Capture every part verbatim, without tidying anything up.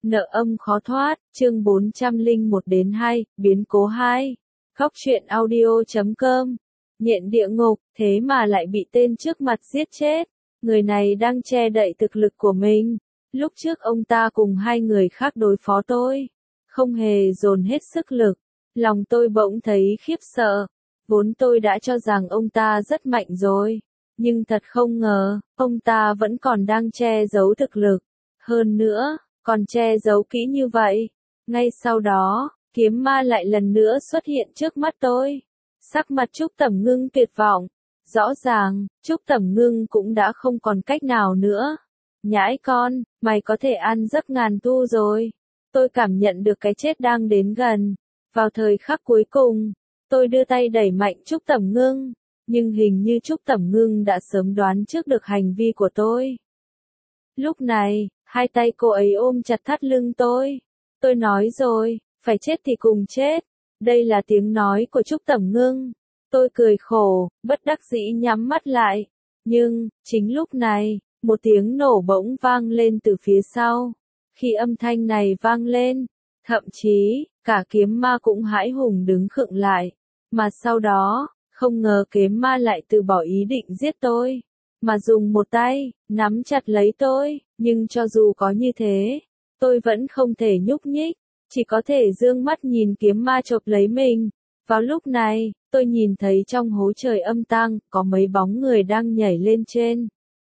Nợ âm khó thoát, chương bốn trăm lẻ một đến hai, biến cố hai. Góc truyện audio chấm com. Nhện địa ngục, thế mà lại bị tên trước mặt giết chết. Người này đang che đậy thực lực của mình. Lúc trước ông ta cùng hai người khác đối phó tôi. Không hề dồn hết sức lực. Lòng tôi bỗng thấy khiếp sợ. Vốn tôi đã cho rằng ông ta rất mạnh rồi. Nhưng thật không ngờ, ông ta vẫn còn đang che giấu thực lực. Hơn nữa, còn che giấu kỹ như vậy. Ngay sau đó, kiếm ma lại lần nữa xuất hiện trước mắt tôi. Sắc mặt Trúc Tẩm Ngưng tuyệt vọng. Rõ ràng, Trúc Tẩm Ngưng cũng đã không còn cách nào nữa. Nhãi con, mày có thể ăn giấc ngàn tu rồi. Tôi cảm nhận được cái chết đang đến gần. Vào thời khắc cuối cùng, tôi đưa tay đẩy mạnh Trúc Tẩm Ngưng. Nhưng hình như Trúc Tẩm Ngưng đã sớm đoán trước được hành vi của tôi. Lúc này, hai tay cô ấy ôm chặt thắt lưng tôi. Tôi nói rồi, phải chết thì cùng chết. Đây là tiếng nói của Trúc Tẩm Ngưng. Tôi cười khổ, bất đắc dĩ nhắm mắt lại. Nhưng, chính lúc này, một tiếng nổ bỗng vang lên từ phía sau. Khi âm thanh này vang lên, thậm chí, cả kiếm ma cũng hãi hùng đứng khựng lại. Mà sau đó, không ngờ kiếm ma lại từ bỏ ý định giết tôi. Mà dùng một tay, nắm chặt lấy tôi, nhưng cho dù có như thế, tôi vẫn không thể nhúc nhích, chỉ có thể dương mắt nhìn kiếm ma chộp lấy mình. Vào lúc này, tôi nhìn thấy trong hố trời âm tang, có mấy bóng người đang nhảy lên trên.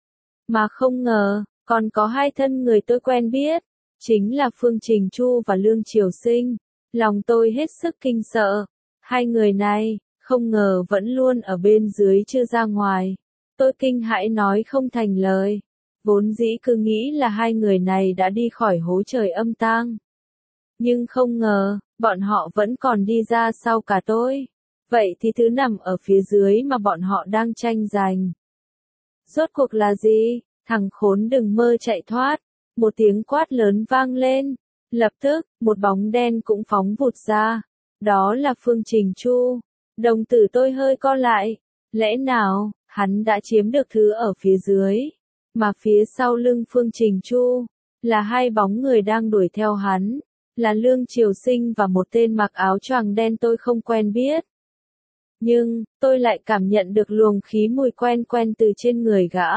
Mà không ngờ, còn có hai thân người tôi quen biết, chính là Phương Trình Chu và Lương Triều Sinh. Lòng tôi hết sức kinh sợ. Hai người này, không ngờ vẫn luôn ở bên dưới chưa ra ngoài. Tôi kinh hãi nói không thành lời. Vốn dĩ cứ nghĩ là hai người này đã đi khỏi hố trời âm tang. Nhưng không ngờ, bọn họ vẫn còn đi ra sau cả tôi. Vậy thì thứ nằm ở phía dưới mà bọn họ đang tranh giành. Rốt cuộc là gì? Thằng khốn đừng mơ chạy thoát. Một tiếng quát lớn vang lên. Lập tức, một bóng đen cũng phóng vụt ra. Đó là Phương Trình Chu. Đồng tử tôi hơi co lại. Lẽ nào, hắn đã chiếm được thứ ở phía dưới? Mà phía sau lưng Phương Trình Chu, là hai bóng người đang đuổi theo hắn. Là Lương Triều Sinh và một tên mặc áo choàng đen tôi không quen biết. Nhưng, tôi lại cảm nhận được luồng khí mùi quen quen từ trên người gã.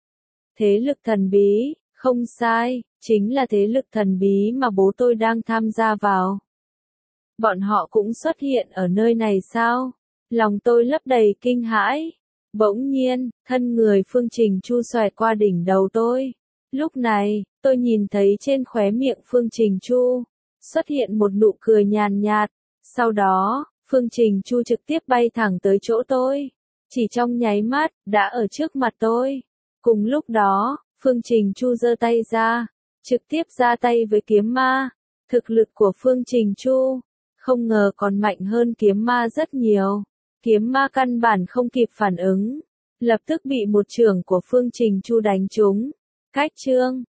Thế lực thần bí, không sai, chính là thế lực thần bí mà bố tôi đang tham gia vào. Bọn họ cũng xuất hiện ở nơi này sao? Lòng tôi lấp đầy kinh hãi. Bỗng nhiên, thân người Phương Trình Chu xoẹt qua đỉnh đầu tôi. Lúc này, tôi nhìn thấy trên khóe miệng Phương Trình Chu xuất hiện một nụ cười nhàn nhạt. Sau đó, Phương Trình Chu trực tiếp bay thẳng tới chỗ tôi. Chỉ trong nháy mắt, đã ở trước mặt tôi. Cùng lúc đó, Phương Trình Chu giơ tay ra, trực tiếp ra tay với kiếm ma. Thực lực của Phương Trình Chu, không ngờ còn mạnh hơn kiếm ma rất nhiều. Kiếm ma căn bản không kịp phản ứng, lập tức bị một chưởng của Phương Trình Chu đánh trúng. Cách chương